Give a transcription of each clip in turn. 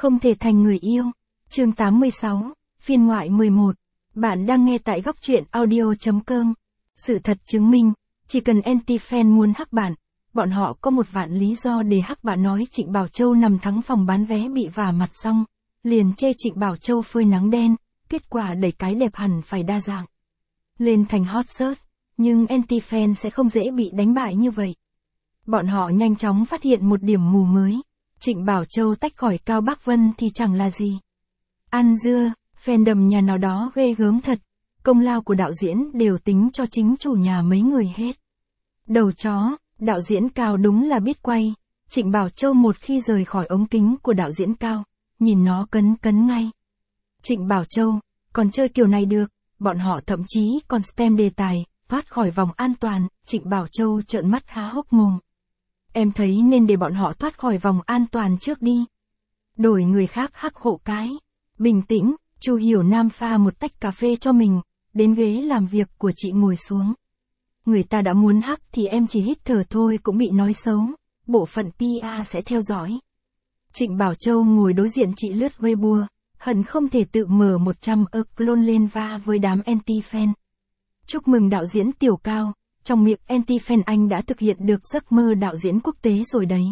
Không thể thành người yêu. Chương 86, phiên ngoại 11. Bạn đang nghe tại góc truyện audio.com. Sự thật chứng minh, chỉ cần anti-fan muốn hack bạn, bọn họ có 1 vạn lý do để hack bạn. Nói Trịnh Bảo Châu nằm thắng phòng bán vé bị vả mặt xong, liền chê Trịnh Bảo Châu phơi nắng đen, kết quả đẩy cái đẹp hẳn phải đa dạng lên thành hot search, nhưng anti-fan sẽ không dễ bị đánh bại như vậy. Bọn họ nhanh chóng phát hiện một điểm mù mới. Trịnh Bảo Châu tách khỏi Cao Bác Vân thì chẳng là gì. Ăn dưa, fandom nhà nào đó ghê gớm thật, công lao của đạo diễn đều tính cho chính chủ nhà mấy người hết. Đầu chó, đạo diễn Cao đúng là biết quay. Trịnh Bảo Châu một khi rời khỏi ống kính của đạo diễn Cao, nhìn nó cấn cấn ngay. Trịnh Bảo Châu, còn chơi kiểu này được, bọn họ thậm chí còn spam đề tài, thoát khỏi vòng an toàn. Trịnh Bảo Châu trợn mắt há hốc mồm. Em thấy nên để bọn họ thoát khỏi vòng an toàn trước đi. Đổi người khác hack hộ cái. Bình tĩnh, Chu Hiểu Nam pha một tách cà phê cho mình, đến ghế làm việc của chị ngồi xuống. Người ta đã muốn hack thì em chỉ hít thở thôi cũng bị nói xấu, bộ phận PR sẽ theo dõi. Trịnh Bảo Châu ngồi đối diện chị lướt Weibo, hận không thể tự mở 100 clone lên va với đám anti-fan. Chúc mừng đạo diễn Tiểu Cao. Trong miệng anti-fan anh đã thực hiện được giấc mơ đạo diễn quốc tế rồi đấy.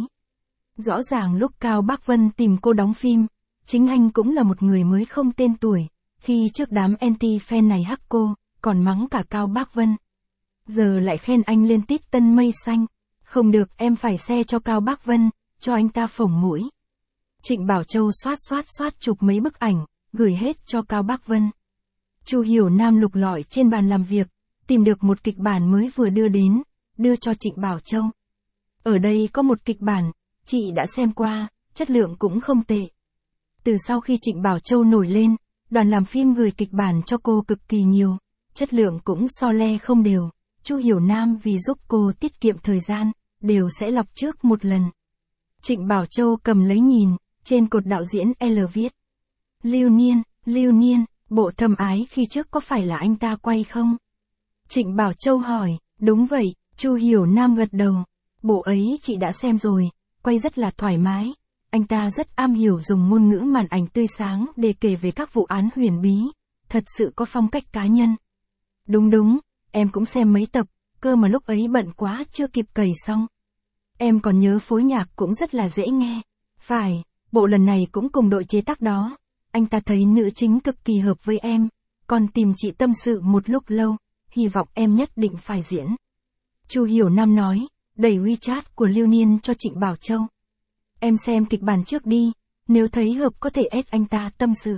Rõ ràng lúc Cao Bác Vân tìm cô đóng phim, chính anh cũng là một người mới không tên tuổi, khi trước đám anti-fan này hack cô, còn mắng cả Cao Bác Vân. Giờ lại khen anh lên tít tân mây xanh. Không được, em phải share cho Cao Bác Vân, cho anh ta phồng mũi. Trịnh Bảo Châu xoát chụp mấy bức ảnh, gửi hết cho Cao Bác Vân. Chu Hiểu Nam lục lọi trên bàn làm việc, tìm được một kịch bản mới vừa đưa đến, đưa cho Trịnh Bảo Châu. Ở đây có một kịch bản, chị đã xem qua, chất lượng cũng không tệ. Từ sau khi Trịnh Bảo Châu nổi lên, đoàn làm phim gửi kịch bản cho cô cực kỳ nhiều, chất lượng cũng so le không đều. Chu Hiểu Nam vì giúp cô tiết kiệm thời gian, đều sẽ lọc trước một lần. Trịnh Bảo Châu cầm lấy nhìn, trên cột đạo diễn L viết. Lưu Niên, bộ Thâm Ái khi trước có phải là anh ta quay không? Trịnh Bảo Châu hỏi, đúng vậy, Chu Hiểu Nam gật đầu. Bộ ấy chị đã xem rồi, quay rất là thoải mái. Anh ta rất am hiểu dùng ngôn ngữ màn ảnh tươi sáng để kể về các vụ án huyền bí, thật sự có phong cách cá nhân. Đúng, em cũng xem mấy tập, cơ mà lúc ấy bận quá chưa kịp cày xong. Em còn nhớ phối nhạc cũng rất là dễ nghe. Phải, bộ lần này cũng cùng đội chế tác đó. Anh ta thấy nữ chính cực kỳ hợp với em, còn tìm chị tâm sự một lúc lâu, hy vọng em nhất định phải diễn. Chu Hiểu Nam nói, đẩy WeChat của Lưu Niên cho Trịnh Bảo Châu. Em xem kịch bản trước đi, nếu thấy hợp có thể add anh ta tâm sự.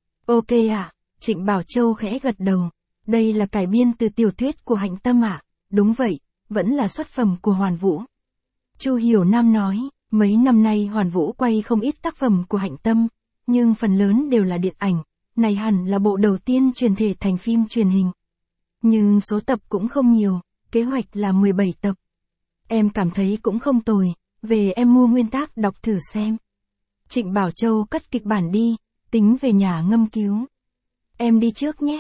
Ok ạ, Trịnh Bảo Châu khẽ gật đầu. Đây là cải biên từ tiểu thuyết của Hạnh Tâm ạ? Đúng vậy, vẫn là xuất phẩm của Hoàn Vũ. Chu Hiểu Nam nói, mấy năm nay Hoàn Vũ quay không ít tác phẩm của Hạnh Tâm, nhưng phần lớn đều là điện ảnh, này hẳn là bộ đầu tiên chuyển thể thành phim truyền hình. Nhưng số tập cũng không nhiều, kế hoạch là 17 tập. Em cảm thấy cũng không tồi, về em mua nguyên tác đọc thử xem. Trịnh Bảo Châu cất kịch bản đi, tính về nhà ngâm cứu. Em đi trước nhé.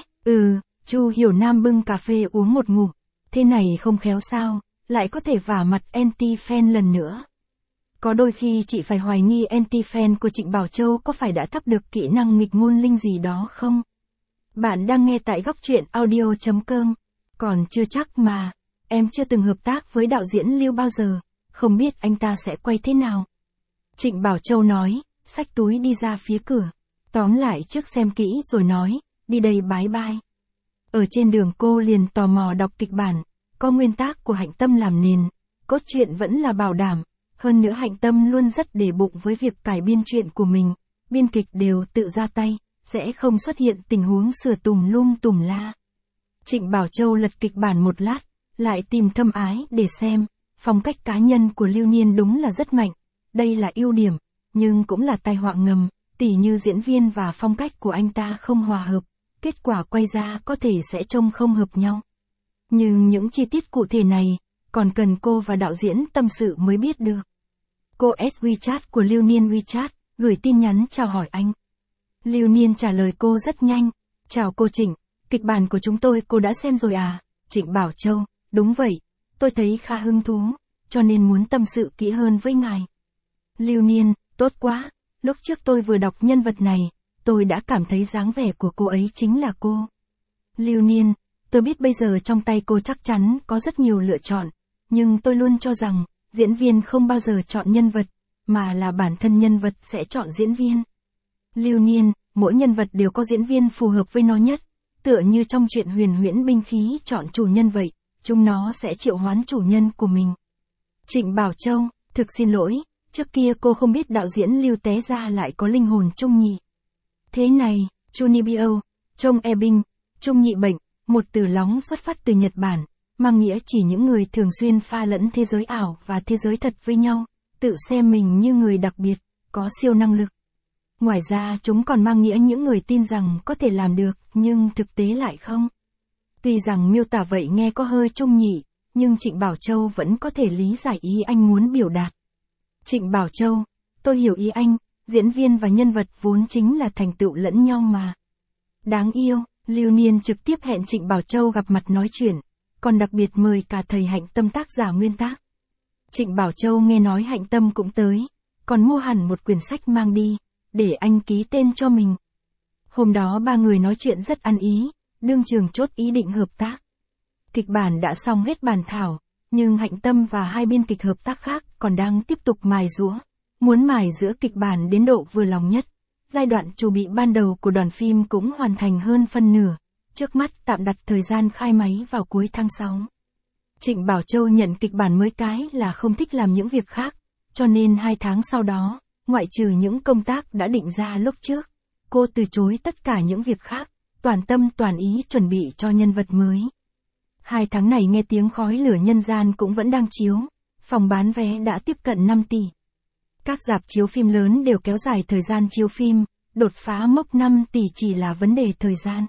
Chu Hiểu Nam bưng cà phê uống một ngụm. Thế này không khéo sao, lại có thể vả mặt anti-fan lần nữa. Có đôi khi chị phải hoài nghi anti-fan của Trịnh Bảo Châu có phải đã thắp được kỹ năng nghịch ngôn linh gì đó không? Bạn đang nghe tại góc truyện audio.com. Còn chưa chắc mà, em chưa từng hợp tác với đạo diễn Lưu bao giờ, không biết anh ta sẽ quay thế nào. Trịnh Bảo Châu nói, xách túi đi ra phía cửa. Tóm lại trước xem kỹ rồi nói, đi đây bye bye. Ở trên đường cô liền tò mò đọc kịch bản, có nguyên tác của Hạnh Tâm làm nền, cốt truyện vẫn là bảo đảm. Hơn nữa Hạnh Tâm luôn rất để bụng với việc cải biên truyện của mình, biên kịch đều tự ra tay, sẽ không xuất hiện tình huống sửa tùm lum tùm la. Trịnh Bảo Châu lật kịch bản một lát, lại tìm Thâm Ái để xem, phong cách cá nhân của Lưu Niên đúng là rất mạnh, đây là ưu điểm, nhưng cũng là tai họa ngầm, tỉ như diễn viên và phong cách của anh ta không hòa hợp, kết quả quay ra có thể sẽ trông không hợp nhau. Nhưng những chi tiết cụ thể này, còn cần cô và đạo diễn tâm sự mới biết được. Cô add WeChat của Lưu Niên WeChat, gửi tin nhắn chào hỏi anh. Lưu Niên trả lời cô rất nhanh, chào cô Trịnh, kịch bản của chúng tôi cô đã xem rồi à? Trịnh Bảo Châu, đúng vậy, tôi thấy khá hứng thú, cho nên muốn tâm sự kỹ hơn với ngài. Lưu Niên, tốt quá, Lúc trước tôi vừa đọc nhân vật này, tôi đã cảm thấy dáng vẻ của cô ấy chính là cô. Lưu Niên, tôi biết bây giờ trong tay cô chắc chắn có rất nhiều lựa chọn, nhưng tôi luôn cho rằng, diễn viên không bao giờ chọn nhân vật, mà là bản thân nhân vật sẽ chọn diễn viên. Lưu Niên, mỗi nhân vật đều có diễn viên phù hợp với nó nhất, tựa như trong truyện Huyền Huyễn binh khí chọn chủ nhân vậy, chúng nó sẽ triệu hoán chủ nhân của mình. Trịnh Bảo Châu, thực xin lỗi, trước kia cô không biết đạo diễn Lưu Té Gia lại có linh hồn trung nhị. Thế này, Chunibyo, Chong Ebing, trung nhị bệnh, một từ lóng xuất phát từ Nhật Bản, mang nghĩa chỉ những người thường xuyên pha lẫn thế giới ảo và thế giới thật với nhau, tự xem mình như người đặc biệt, có siêu năng lực. Ngoài ra chúng còn mang nghĩa những người tin rằng có thể làm được, nhưng thực tế lại không. Tuy rằng miêu tả vậy nghe có hơi trung nhị, nhưng Trịnh Bảo Châu vẫn có thể lý giải ý anh muốn biểu đạt. Trịnh Bảo Châu, tôi hiểu ý anh, diễn viên và nhân vật vốn chính là thành tựu lẫn nhau mà. Đáng yêu, Lưu Niên trực tiếp hẹn Trịnh Bảo Châu gặp mặt nói chuyện, còn đặc biệt mời cả thầy Hạnh Tâm tác giả nguyên tác. Trịnh Bảo Châu nghe nói Hạnh Tâm cũng tới, còn mua hẳn một quyển sách mang đi, để anh ký tên cho mình. Hôm đó ba người nói chuyện rất ăn ý, đương trường chốt ý định hợp tác. Kịch bản đã xong hết bản thảo, nhưng Hạnh Tâm và hai biên kịch hợp tác khác còn đang tiếp tục mài giũa, muốn mài giữa kịch bản đến độ vừa lòng nhất. Giai đoạn chuẩn bị ban đầu của đoàn phim cũng hoàn thành hơn phân nửa, trước mắt tạm đặt thời gian khai máy vào cuối tháng 6. Trịnh Bảo Châu nhận kịch bản mới cái là không thích làm những việc khác, cho nên 2 tháng sau đó, ngoại trừ những công tác đã định ra lúc trước, cô từ chối tất cả những việc khác, toàn tâm toàn ý chuẩn bị cho nhân vật mới. 2 tháng này nghe tiếng khói lửa nhân gian cũng vẫn đang chiếu, phòng bán vé đã tiếp cận 5 tỷ. Các rạp chiếu phim lớn đều kéo dài thời gian chiếu phim, đột phá mốc 5 tỷ chỉ là vấn đề thời gian.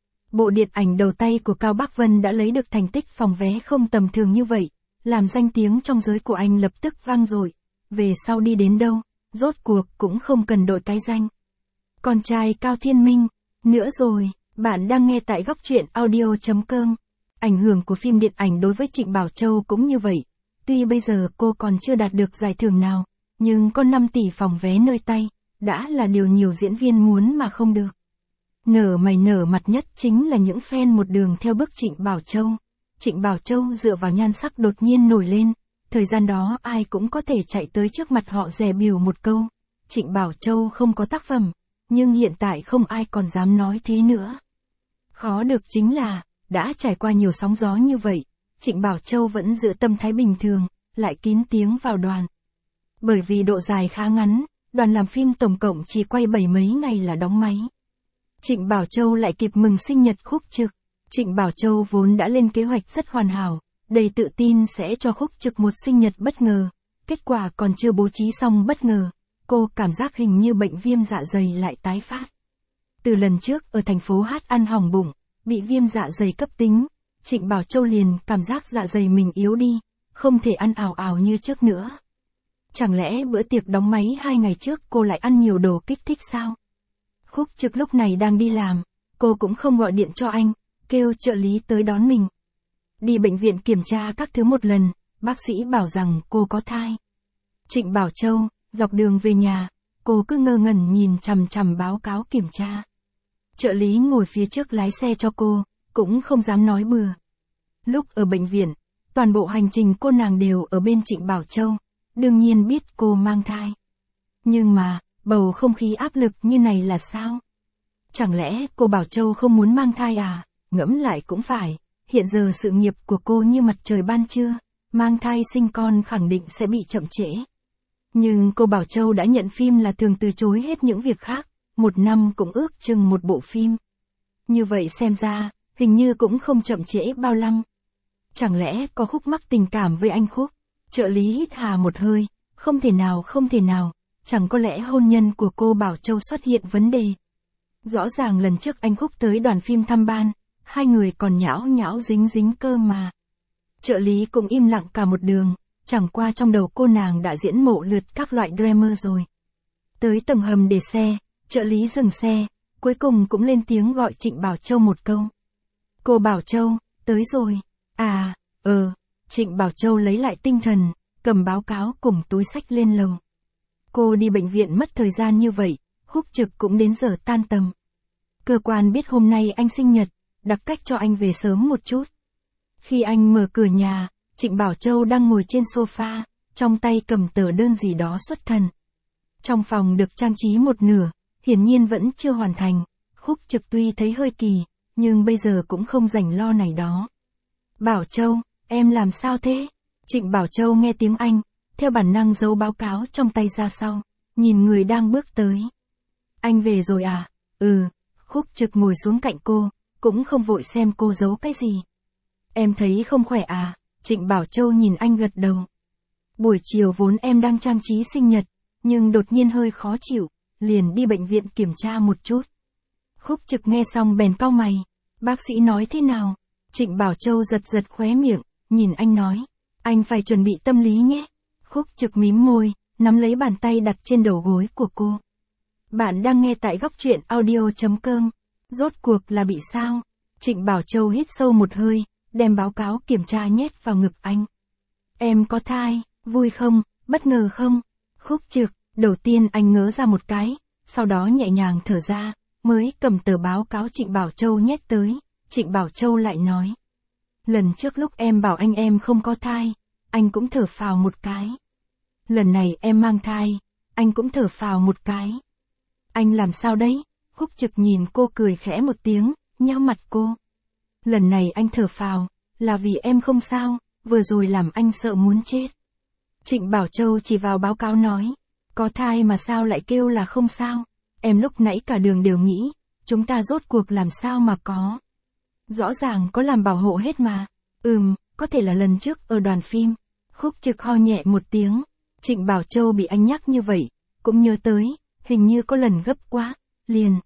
Bộ điện ảnh đầu tay của Cao Bắc Vân đã lấy được thành tích phòng vé không tầm thường như vậy, làm danh tiếng trong giới của anh lập tức vang dội. Về sau đi đến đâu, rốt cuộc cũng không cần đội cái danh. Con trai Cao Thiên Minh, nữa rồi, bạn đang nghe tại góc truyện audio.com. Ảnh hưởng của phim điện ảnh đối với Trịnh Bảo Châu cũng như vậy. Tuy bây giờ cô còn chưa đạt được giải thưởng nào, nhưng có 5 tỷ phòng vé nơi tay, đã là điều nhiều diễn viên muốn mà không được. Nở mày nở mặt nhất chính là những fan một đường theo bước Trịnh Bảo Châu. Trịnh Bảo Châu dựa vào nhan sắc đột nhiên nổi lên, thời gian đó ai cũng có thể chạy tới trước mặt họ dè bỉu một câu. Trịnh Bảo Châu không có tác phẩm, nhưng hiện tại không ai còn dám nói thế nữa. Khó được chính là, đã trải qua nhiều sóng gió như vậy, Trịnh Bảo Châu vẫn giữ tâm thái bình thường, lại kín tiếng vào đoàn. Bởi vì độ dài khá ngắn, đoàn làm phim tổng cộng chỉ quay 7 mấy ngày là đóng máy. Trịnh Bảo Châu lại kịp mừng sinh nhật Khúc Trực. Trịnh Bảo Châu vốn đã lên kế hoạch rất hoàn hảo, đầy tự tin sẽ cho Khúc Trực một sinh nhật bất ngờ. Kết quả còn chưa bố trí xong bất ngờ, cô cảm giác hình như bệnh viêm dạ dày lại tái phát. Từ lần trước ở thành phố Hát ăn hỏng bụng, bị viêm dạ dày cấp tính, Trịnh Bảo Châu liền cảm giác dạ dày mình yếu đi, không thể ăn ào ào như trước nữa. Chẳng lẽ bữa tiệc đóng máy 2 ngày trước cô lại ăn nhiều đồ kích thích sao? Khúc Trực lúc này đang đi làm, cô cũng không gọi điện cho anh, kêu trợ lý tới đón mình. Đi bệnh viện kiểm tra các thứ một lần, bác sĩ bảo rằng cô có thai. Trịnh Bảo Châu, dọc đường về nhà, cô cứ ngơ ngẩn nhìn chằm chằm báo cáo kiểm tra. Trợ lý ngồi phía trước lái xe cho cô, cũng không dám nói bừa. Lúc ở bệnh viện, toàn bộ hành trình cô nàng đều ở bên Trịnh Bảo Châu, đương nhiên biết cô mang thai. Nhưng mà, bầu không khí áp lực như này là sao? Chẳng lẽ cô Bảo Châu không muốn mang thai à? Ngẫm lại cũng phải, hiện giờ sự nghiệp của cô như mặt trời ban trưa, mang thai sinh con khẳng định sẽ bị chậm trễ. Nhưng cô Bảo Châu đã nhận phim là thường từ chối hết những việc khác, 1 năm cũng ước chừng một bộ phim. Như vậy xem ra, hình như cũng không chậm trễ bao năm. Chẳng lẽ có khúc mắc tình cảm với anh Khúc? Trợ lý hít hà một hơi, không thể nào, chẳng có lẽ hôn nhân của cô Bảo Châu xuất hiện vấn đề. Rõ ràng lần trước anh Khúc tới đoàn phim thăm ban, 2 người còn nhão nhão dính cơ mà. Trợ lý cũng im lặng cả một đường, chẳng qua trong đầu cô nàng đã diễn mộ lượt các loại drama rồi. Tới tầng hầm để xe, trợ lý dừng xe, cuối cùng cũng lên tiếng gọi Trịnh Bảo Châu một câu. Cô Bảo Châu, tới rồi. À, Trịnh Bảo Châu lấy lại tinh thần, cầm báo cáo cùng túi sách lên lầu. Cô đi bệnh viện mất thời gian như vậy, Khúc Trực cũng đến giờ tan tầm. Cơ quan biết hôm nay anh sinh nhật, đặc cách cho anh về sớm một chút. Khi anh mở cửa nhà, Trịnh Bảo Châu đang ngồi trên sofa, trong tay cầm tờ đơn gì đó xuất thần. Trong phòng được trang trí một nửa, hiển nhiên vẫn chưa hoàn thành. Khúc Trực tuy thấy hơi kỳ, nhưng bây giờ cũng không rảnh lo này đó. Bảo Châu, em làm sao thế? Trịnh Bảo Châu nghe tiếng anh, theo bản năng giấu báo cáo trong tay ra sau, nhìn người đang bước tới. Anh về rồi à? Ừ, Khúc Trực ngồi xuống cạnh cô, cũng không vội xem cô giấu cái gì. Em thấy không khỏe à? Trịnh Bảo Châu nhìn anh gật đầu. Buổi chiều vốn em đang trang trí sinh nhật, nhưng đột nhiên hơi khó chịu, liền đi bệnh viện kiểm tra một chút. Khúc Trực nghe xong bèn cau mày. Bác sĩ nói thế nào? Trịnh Bảo Châu giật giật khóe miệng, nhìn anh nói. Anh phải chuẩn bị tâm lý nhé. Khúc Trực mím môi, nắm lấy bàn tay đặt trên đầu gối của cô. Bạn đang nghe tại góc truyện audio.com. Rốt cuộc là bị sao? Trịnh Bảo Châu hít sâu một hơi, đem báo cáo kiểm tra nhét vào ngực anh. Em có thai, vui không, bất ngờ không? Khúc Trực, đầu tiên anh ngớ ra một cái, sau đó nhẹ nhàng thở ra, mới cầm tờ báo cáo Trịnh Bảo Châu nhét tới. Trịnh Bảo Châu lại nói. Lần trước lúc em bảo anh em không có thai, anh cũng thở phào một cái. Lần này em mang thai, anh cũng thở phào một cái. Anh làm sao đấy? Khúc Trực nhìn cô cười khẽ một tiếng, nheo mặt cô. Lần này anh thở phào, là vì em không sao, vừa rồi làm anh sợ muốn chết. Trịnh Bảo Châu chỉ vào báo cáo nói. Có thai mà sao lại kêu là không sao? Em lúc nãy cả đường đều nghĩ, chúng ta rốt cuộc làm sao mà có. Rõ ràng có làm bảo hộ hết mà. Có thể là lần trước ở đoàn phim. Khúc Trực ho nhẹ một tiếng. Trịnh Bảo Châu bị anh nhắc như vậy, cũng nhớ tới, hình như có lần gấp quá, liền.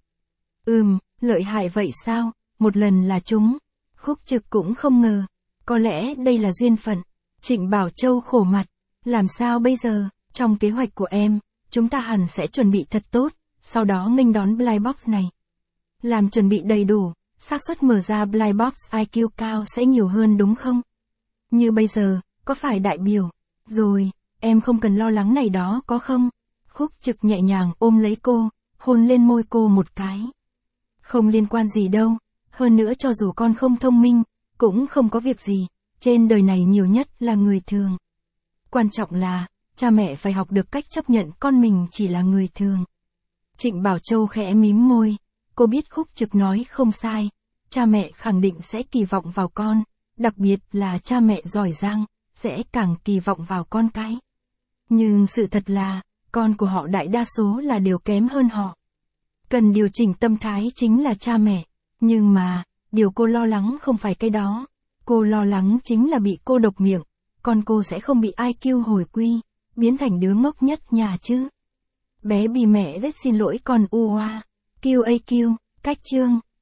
Lợi hại vậy sao, một lần là chúng. Khúc Trực cũng không ngờ, có lẽ đây là duyên phận. Trịnh Bảo Châu khổ mặt, làm sao bây giờ, trong kế hoạch của em, chúng ta hẳn sẽ chuẩn bị thật tốt, sau đó nghênh đón Blind Box này. Làm chuẩn bị đầy đủ, xác suất mở ra Blind Box IQ cao sẽ nhiều hơn đúng không? Như bây giờ, có phải đại biểu, rồi, em không cần lo lắng này đó có không? Khúc Trực nhẹ nhàng ôm lấy cô, hôn lên môi cô một cái. Không liên quan gì đâu, hơn nữa cho dù con không thông minh, cũng không có việc gì, trên đời này nhiều nhất là người thường. Quan trọng là, cha mẹ phải học được cách chấp nhận con mình chỉ là người thường. Trịnh Bảo Châu khẽ mím môi, cô biết Khúc Trực nói không sai, cha mẹ khẳng định sẽ kỳ vọng vào con, đặc biệt là cha mẹ giỏi giang, sẽ càng kỳ vọng vào con cái. Nhưng sự thật là, con của họ đại đa số là đều kém hơn họ. Cần điều chỉnh tâm thái chính là cha mẹ, nhưng mà, điều cô lo lắng không phải cái đó, cô lo lắng chính là bị cô độc miệng, con cô sẽ không bị IQ hồi quy, biến thành đứa ngốc nhất nhà chứ. Bé bị mẹ rất xin lỗi con QAQ, cách chương.